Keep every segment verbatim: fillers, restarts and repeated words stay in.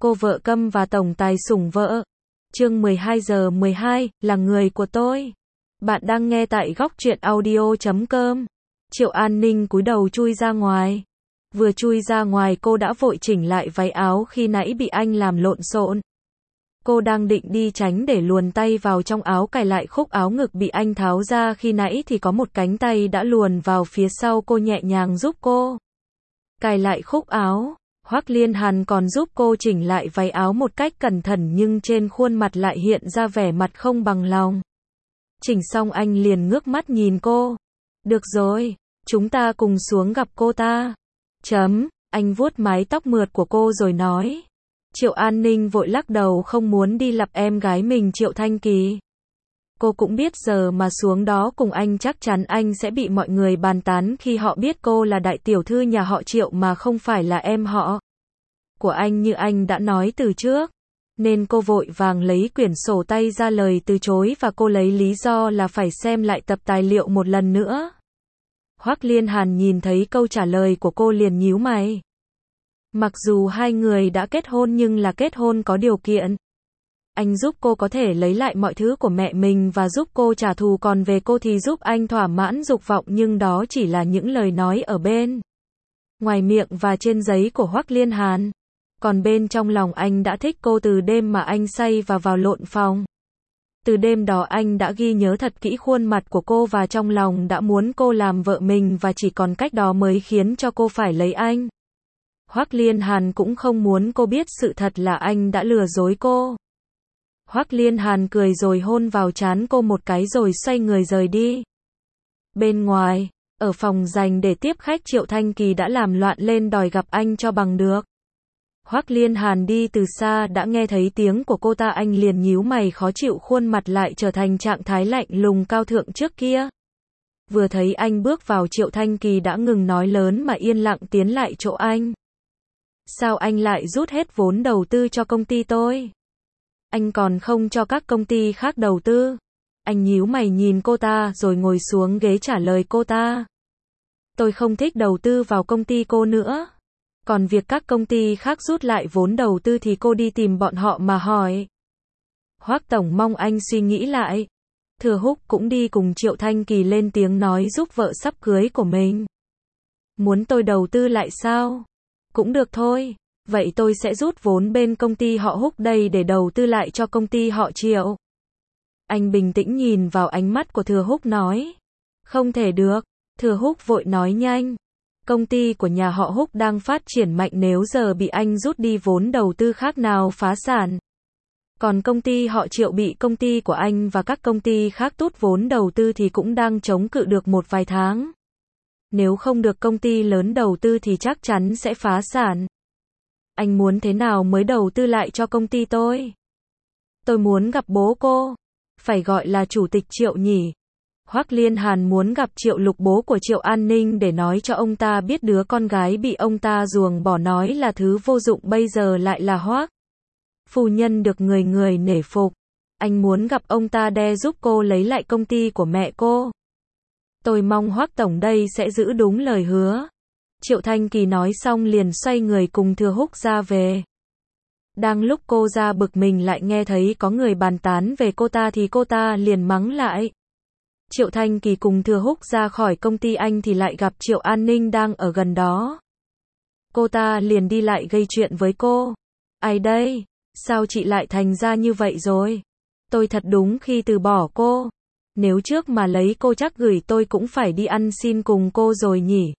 Cô vợ câm và tổng tài sủng vợ. Chương mười hai giờ mười hai, là người của tôi. Bạn đang nghe tại góc truyện audio chấm com. Triệu An Ninh cúi đầu chui ra ngoài. Vừa chui ra ngoài cô đã vội chỉnh lại váy áo khi nãy bị anh làm lộn xộn. Cô đang định đi tránh để luồn tay vào trong áo cài lại khúc áo ngực bị anh tháo ra khi nãy thì có một cánh tay đã luồn vào phía sau cô nhẹ nhàng giúp cô cài lại khúc áo. Hoắc Liên Hàn còn giúp cô chỉnh lại váy áo một cách cẩn thận nhưng trên khuôn mặt lại hiện ra vẻ mặt không bằng lòng. Chỉnh xong anh liền ngước mắt nhìn cô. Được rồi, chúng ta cùng xuống gặp cô ta. Chấm, anh vuốt mái tóc mượt của cô rồi nói. Triệu An Ninh vội lắc đầu không muốn đi gặp em gái mình Triệu Thanh Kỳ. Cô cũng biết giờ mà xuống đó cùng anh chắc chắn anh sẽ bị mọi người bàn tán khi họ biết cô là đại tiểu thư nhà họ Triệu mà không phải là em họ của anh như anh đã nói từ trước. Nên cô vội vàng lấy quyển sổ tay ra lời từ chối và cô lấy lý do là phải xem lại tập tài liệu một lần nữa. Hoắc Liên Hàn nhìn thấy câu trả lời của cô liền nhíu mày. Mặc dù hai người đã kết hôn nhưng là kết hôn có điều kiện. Anh giúp cô có thể lấy lại mọi thứ của mẹ mình và giúp cô trả thù, còn về cô thì giúp anh thỏa mãn dục vọng, nhưng đó chỉ là những lời nói ở bên ngoài miệng và trên giấy của Hoắc Liên Hàn. Còn bên trong lòng anh đã thích cô từ đêm mà anh say và vào lộn phòng. Từ đêm đó anh đã ghi nhớ thật kỹ khuôn mặt của cô và trong lòng đã muốn cô làm vợ mình và chỉ còn cách đó mới khiến cho cô phải lấy anh. Hoắc Liên Hàn cũng không muốn cô biết sự thật là anh đã lừa dối cô. Hoắc Liên Hàn cười rồi hôn vào trán cô một cái rồi xoay người rời đi. Bên ngoài, ở phòng dành để tiếp khách, Triệu Thanh Kỳ đã làm loạn lên đòi gặp anh cho bằng được. Hoắc Liên Hàn đi từ xa đã nghe thấy tiếng của cô ta, anh liền nhíu mày khó chịu, khuôn mặt lại trở thành trạng thái lạnh lùng cao thượng trước kia. Vừa thấy anh bước vào, Triệu Thanh Kỳ đã ngừng nói lớn mà yên lặng tiến lại chỗ anh. Sao anh lại rút hết vốn đầu tư cho công ty tôi? Anh còn không cho các công ty khác đầu tư? Anh nhíu mày nhìn cô ta rồi ngồi xuống ghế trả lời cô ta. Tôi không thích đầu tư vào công ty cô nữa. Còn việc các công ty khác rút lại vốn đầu tư thì cô đi tìm bọn họ mà hỏi. Hoắc tổng mong anh suy nghĩ lại. Thừa Húc cũng đi cùng Triệu Thanh Kỳ lên tiếng nói giúp vợ sắp cưới của mình. Muốn tôi đầu tư lại sao? Cũng được thôi. Vậy tôi sẽ rút vốn bên công ty họ Húc đây để đầu tư lại cho công ty họ Triệu. Anh bình tĩnh nhìn vào ánh mắt của Thừa Húc nói. Không thể được. Thừa Húc vội nói nhanh. Công ty của nhà họ Húc đang phát triển mạnh, nếu giờ bị anh rút đi vốn đầu tư khác nào phá sản. Còn công ty họ Triệu bị công ty của anh và các công ty khác tút vốn đầu tư thì cũng đang chống cự được một vài tháng. Nếu không được công ty lớn đầu tư thì chắc chắn sẽ phá sản. Anh muốn thế nào mới đầu tư lại cho công ty tôi? Tôi muốn gặp bố cô. Phải gọi là chủ tịch Triệu nhỉ? Hoắc Liên Hàn muốn gặp Triệu Lục, bố của Triệu An Ninh, để nói cho ông ta biết đứa con gái bị ông ta ruồng bỏ nói là thứ vô dụng bây giờ lại là Hoắc phu nhân được người người nể phục. Anh muốn gặp ông ta đe giúp cô lấy lại công ty của mẹ cô. Tôi mong Hoắc tổng đây sẽ giữ đúng lời hứa. Triệu Thanh Kỳ nói xong liền xoay người cùng Thừa Húc ra về. Đang lúc cô ra bực mình lại nghe thấy có người bàn tán về cô ta thì cô ta liền mắng lại. Triệu Thanh Kỳ cùng Thừa Húc ra khỏi công ty anh thì lại gặp Triệu An Ninh đang ở gần đó. Cô ta liền đi lại gây chuyện với cô. Ai đây? Sao chị lại thành ra như vậy rồi? Tôi thật đúng khi từ bỏ cô. Nếu trước mà lấy cô chắc gửi tôi cũng phải đi ăn xin cùng cô rồi nhỉ?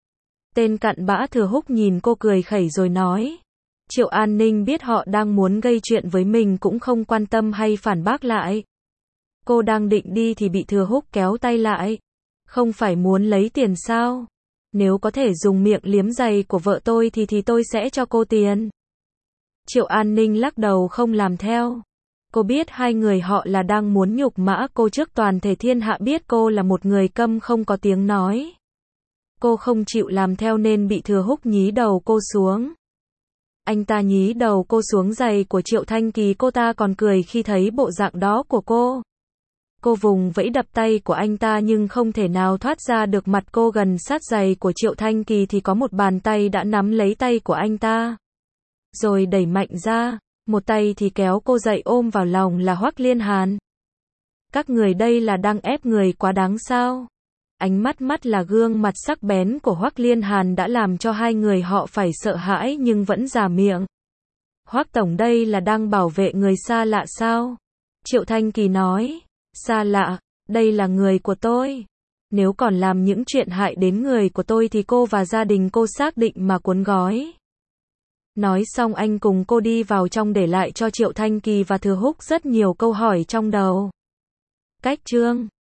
Tên cặn bã Thừa Húc nhìn cô cười khẩy rồi nói. Triệu An Ninh biết họ đang muốn gây chuyện với mình cũng không quan tâm hay phản bác lại. Cô đang định đi thì bị Thừa Húc kéo tay lại. Không phải muốn lấy tiền sao? Nếu có thể dùng miệng liếm giày của vợ tôi thì thì tôi sẽ cho cô tiền. Triệu An Ninh lắc đầu không làm theo. Cô biết hai người họ là đang muốn nhục mã cô trước toàn thể thiên hạ biết cô là một người câm không có tiếng nói. Cô không chịu làm theo nên bị Thừa Húc nhí đầu cô xuống. Anh ta nhí đầu cô xuống giày của Triệu Thanh Kỳ, cô ta còn cười khi thấy bộ dạng đó của cô. Cô vùng vẫy đập tay của anh ta nhưng không thể nào thoát ra được, mặt cô gần sát giày của Triệu Thanh Kỳ thì có một bàn tay đã nắm lấy tay của anh ta. rồi đẩy mạnh ra, một tay thì kéo cô dậy ôm vào lòng là Hoắc Liên Hàn. Các người đây là đang ép người quá đáng sao? Ánh mắt mắt là gương mặt sắc bén của Hoắc Liên Hàn đã làm cho hai người họ phải sợ hãi nhưng vẫn già miệng. Hoắc tổng đây là đang bảo vệ người xa lạ sao? Triệu Thanh Kỳ nói, xa lạ, đây là người của tôi. Nếu còn làm những chuyện hại đến người của tôi thì cô và gia đình cô xác định mà cuốn gói. Nói xong anh cùng cô đi vào trong để lại cho Triệu Thanh Kỳ và Thừa Húc rất nhiều câu hỏi trong đầu. Cách chương